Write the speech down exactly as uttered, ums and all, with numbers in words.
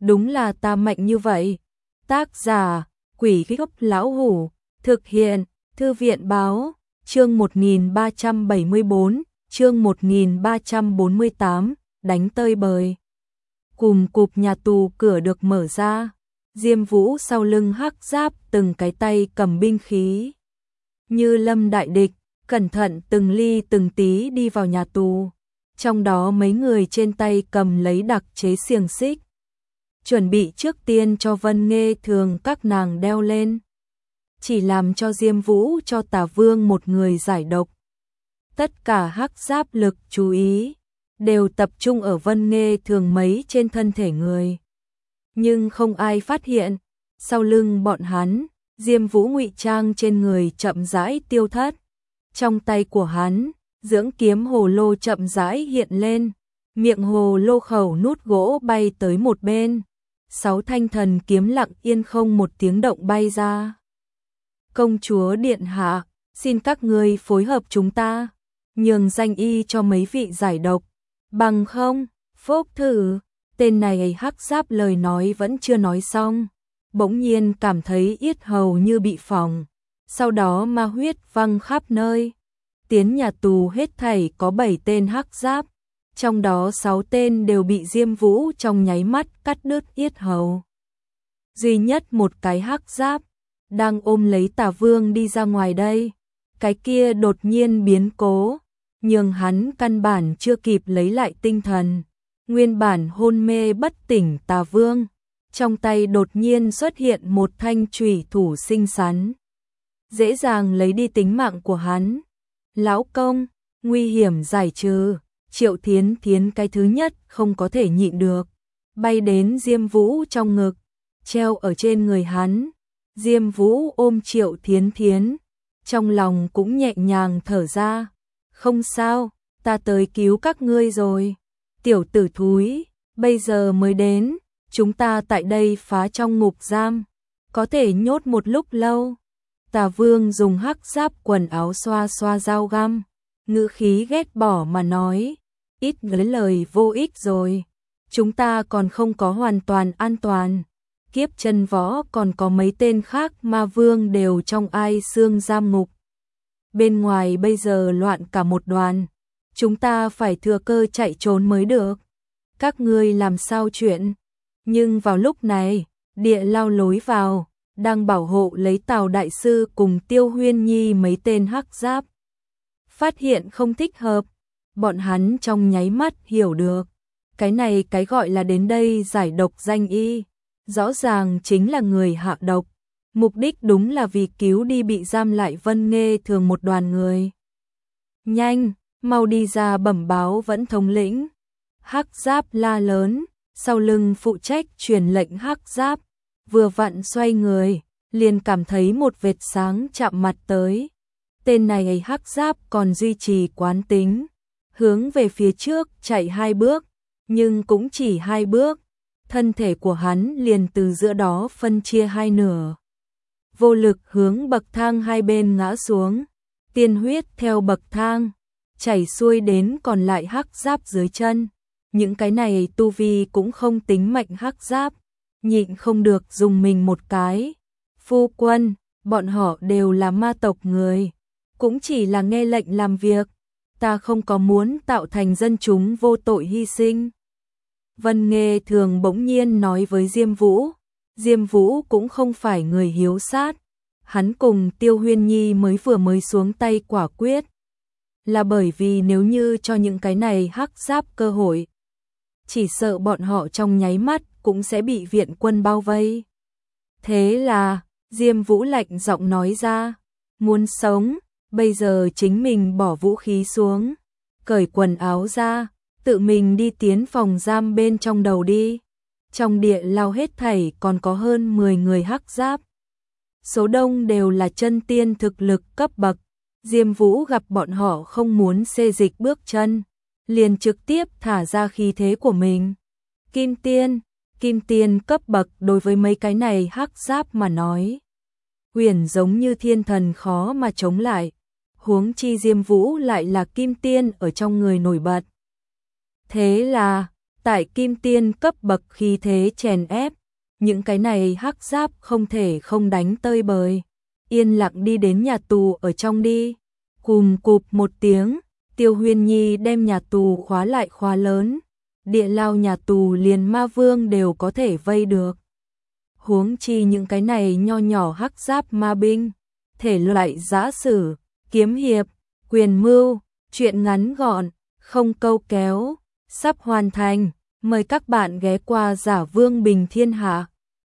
đúng là ta mạnh như vậy. Tác giả, Quỷ Gốc Lão Hủ, thực hiện, Thư viện báo, chương một nghìn ba trăm bảy mươi bốn, chương một nghìn ba trăm bốn mươi tám, đánh tơi bời. Cùm cụp nhà tù cửa được mở ra, Diêm Vũ sau lưng hắc giáp từng cái tay cầm binh khí. Như lâm đại địch, cẩn thận từng ly từng tí đi vào nhà tù. Trong đó mấy người trên tay cầm lấy đặc chế xiềng xích. Chuẩn bị trước tiên cho Vân Nghê Thường các nàng đeo lên. Chỉ làm cho Diêm Vũ cho Tả Vương một người giải độc. Tất cả hắc giáp lực chú ý, đều tập trung ở Vân Nghê Thường mấy trên thân thể người. Nhưng không ai phát hiện, sau lưng bọn hắn, Diêm Vũ ngụy trang trên người chậm rãi tiêu thất. Trong tay của hắn, dưỡng kiếm hồ lô chậm rãi hiện lên, miệng hồ lô khẩu nút gỗ bay tới một bên. Sáu thanh thần kiếm lặng yên không một tiếng động bay ra. Công chúa điện hạ, xin các ngươi phối hợp chúng ta, nhường danh y cho mấy vị giải độc, bằng không, phốc thử. Tên này hắc giáp lời nói vẫn chưa nói xong, bỗng nhiên cảm thấy yết hầu như bị phỏng, sau đó ma huyết văng khắp nơi. Tiến nhà tù hết thảy có bảy tên hắc giáp, trong đó sáu tên đều bị Diêm Vũ trong nháy mắt cắt đứt yết hầu. Duy nhất một cái hắc giáp đang ôm lấy Tả Vương đi ra ngoài đây, cái kia đột nhiên biến cố, nhưng hắn căn bản chưa kịp lấy lại tinh thần. Nguyên bản hôn mê bất tỉnh Tả Vương, trong tay đột nhiên xuất hiện một thanh chủy thủ xinh xắn, dễ dàng lấy đi tính mạng của hắn. Lão công, nguy hiểm giải trừ. Triệu Thiến Thiến cái thứ nhất không có thể nhịn được, bay đến Diêm Vũ trong ngực, treo ở trên người hắn. Diêm Vũ ôm Triệu Thiến Thiến, trong lòng cũng nhẹ nhàng thở ra. Không sao, ta tới cứu các ngươi rồi. Tiểu tử thúi, bây giờ mới đến, chúng ta tại đây phá trong ngục giam, có thể nhốt một lúc lâu. Tả Vương dùng hắc giáp quần áo xoa xoa dao găm, ngữ khí ghét bỏ mà nói, ít lấy lời vô ích rồi, chúng ta còn không có hoàn toàn an toàn. Kiếp chân võ còn có mấy tên khác ma vương đều trong ai xương giam ngục. Bên ngoài bây giờ loạn cả một đoàn, chúng ta phải thừa cơ chạy trốn mới được. Các ngươi làm sao chuyện? Nhưng vào lúc này, địa lao lối vào, đang bảo hộ lấy Tào đại sư cùng Tiêu Huyên Nhi mấy tên hắc giáp. Phát hiện không thích hợp, bọn hắn trong nháy mắt hiểu được, cái này cái gọi là đến đây giải độc danh y, rõ ràng chính là người hạ độc, mục đích đúng là vì cứu đi bị giam lại Vân Nghê Thường một đoàn người. Nhanh, mau đi ra bẩm báo Vẫn thống lĩnh. Hắc giáp la lớn, sau lưng phụ trách truyền lệnh hắc giáp, vừa vặn xoay người, liền cảm thấy một vệt sáng chạm mặt tới. Tên này hắc giáp còn duy trì quán tính, hướng về phía trước chạy hai bước, nhưng cũng chỉ hai bước, thân thể của hắn liền từ giữa đó phân chia hai nửa. Vô lực hướng bậc thang hai bên ngã xuống, tiên huyết theo bậc thang chảy xuôi đến còn lại hắc giáp dưới chân. Những cái này tu vi cũng không tính mạnh hắc giáp, nhịn không được dùng mình một cái. Phu quân, bọn họ đều là ma tộc người, cũng chỉ là nghe lệnh làm việc, ta không có muốn tạo thành dân chúng vô tội hy sinh. Vân Nghê Thường bỗng nhiên nói với Diêm Vũ. Diêm Vũ cũng không phải người hiếu sát, hắn cùng Tiêu Huyên Nhi mới vừa mới xuống tay quả quyết, là bởi vì nếu như cho những cái này hắc giáp cơ hội, chỉ sợ bọn họ trong nháy mắt cũng sẽ bị viện quân bao vây. Thế là, Diêm Vũ lạnh giọng nói ra, muốn sống, bây giờ chính mình bỏ vũ khí xuống, cởi quần áo ra, tự mình đi tiến phòng giam bên trong đầu đi. Trong địa lao hết thảy còn có hơn mười người hắc giáp. Số đông đều là chân tiên thực lực cấp bậc. Diêm Vũ gặp bọn họ không muốn xê dịch bước chân, liền trực tiếp thả ra khí thế của mình. Kim tiên, kim tiên cấp bậc đối với mấy cái này hắc giáp mà nói, huyền giống như thiên thần khó mà chống lại. Huống chi Diêm Vũ lại là kim tiên ở trong người nổi bật. Thế là, tại kim tiên cấp bậc khí thế chèn ép, những cái này hắc giáp không thể không đánh tơi bời. Yên lặng đi đến nhà tù ở trong đi. Cùm cụp một tiếng, Tiêu Huyên Nhi đem nhà tù khóa lại khóa lớn. Địa lao nhà tù liền ma vương đều có thể vây được. Huống chi những cái này nho nhỏ hắc giáp ma binh. Thể loại giã sử, kiếm hiệp, quyền mưu, chuyện ngắn gọn, không câu kéo, sắp hoàn thành. Mời các bạn ghé qua Giả Vương Bình Thiên Hạ.